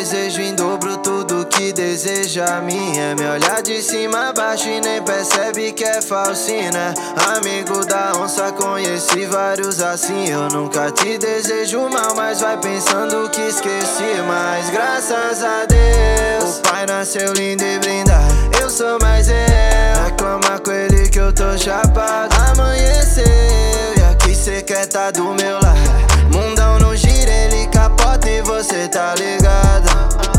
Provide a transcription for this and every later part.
desejo em dobro tudo que deseja a mim. É me olhar de cima a baixo e nem percebe que é falsina. Amigo da onça, conheci vários assim. Eu nunca te desejo mal, mas vai pensando que esqueci. Mas graças a Deus, o pai nasceu lindo e blindado. Eu sou mais eu, reclama com ele que eu tô chapado. Amanheceu e aqui cê quer tá do meu lado. Mundão não gira, ele capota e você tá ligado.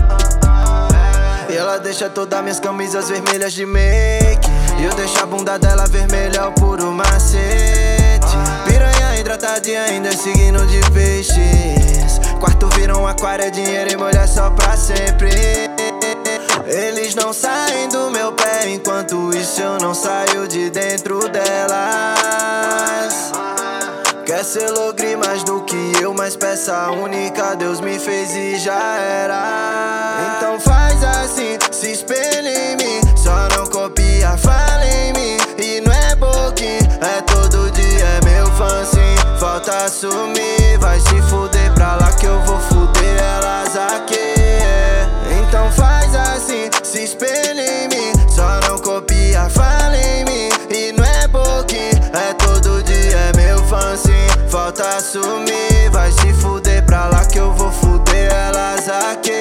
E ela deixa todas minhas camisas vermelhas de make, e eu deixo a bunda dela vermelha ao puro macete. Piranha hidratada e ainda signo de peixes. Quarto vira um aquário, é dinheiro e mulher só pra sempre. Eles não saem do meu pé, enquanto isso eu não saio de dentro delas. Quer ser logre mais do que eu, mas peça única Deus me fez e já era. Então faz assim, se espelha em mim, só não copia, fala em mim. E não é pouquinho, é todo dia, é meu fã sim. Falta assumir, vai se fuder pra lá que eu vou fuder elas aqui. Então faz assim, se espelha em mim, só não copia, fala em mim. E não é pouquinho, é todo dia, é meu fã sim. Falta assumir, vai se fuder pra lá que eu vou fuder elas aqui.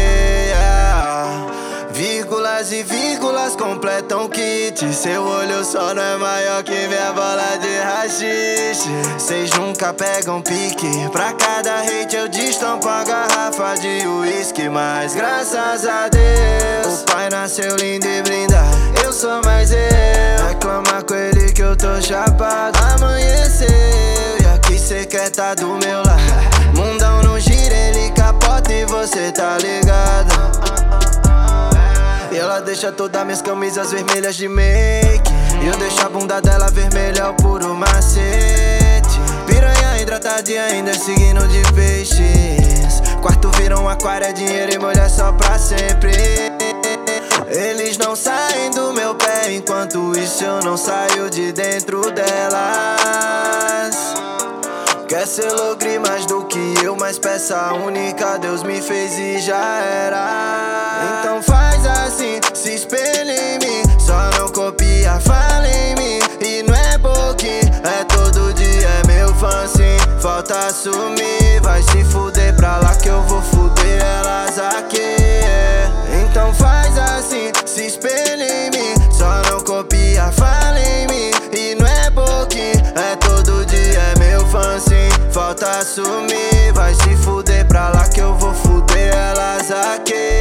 Vírgulas e vírgulas completam o kit. Seu olho só não é maior que minha bola de rachixe. Cês nunca pegam pique, pra cada hate eu destampo a garrafa de uísque. Mas graças a Deus, o pai nasceu lindo e blindado. Eu sou mais eu, reclama com ele que eu tô chapado. Amanheceu e aqui cê quer tá do meu lado. Mundão não gira, ele capota e você tá ligado. E ela deixa todas minhas camisas vermelhas de make, e eu deixo a bunda dela vermelha ao puro macete. Piranha hidratada e ainda signo de peixes. Quarto vira um aquário, é dinheiro e mulher só pra sempre. Eles não saem do meu pé, enquanto isso eu não saio de dentro delas. Quer ser logre mais do que eu, mas peça única Deus me fez e já era. Então faz assim, se espelha em mim, só não copia, fala em mim. E não é pouquinho, é todo dia, é meu fã sim. Falta assumir, vai se fuder pra lá que eu vou fuder elas aqui. Então faz assim, se espelha em mim, só não copia, fala em mim. E não é pouquinho, é todo dia, é meu fã sim. Falta assumir, vai se fuder pra lá que eu vou fuder elas aqui.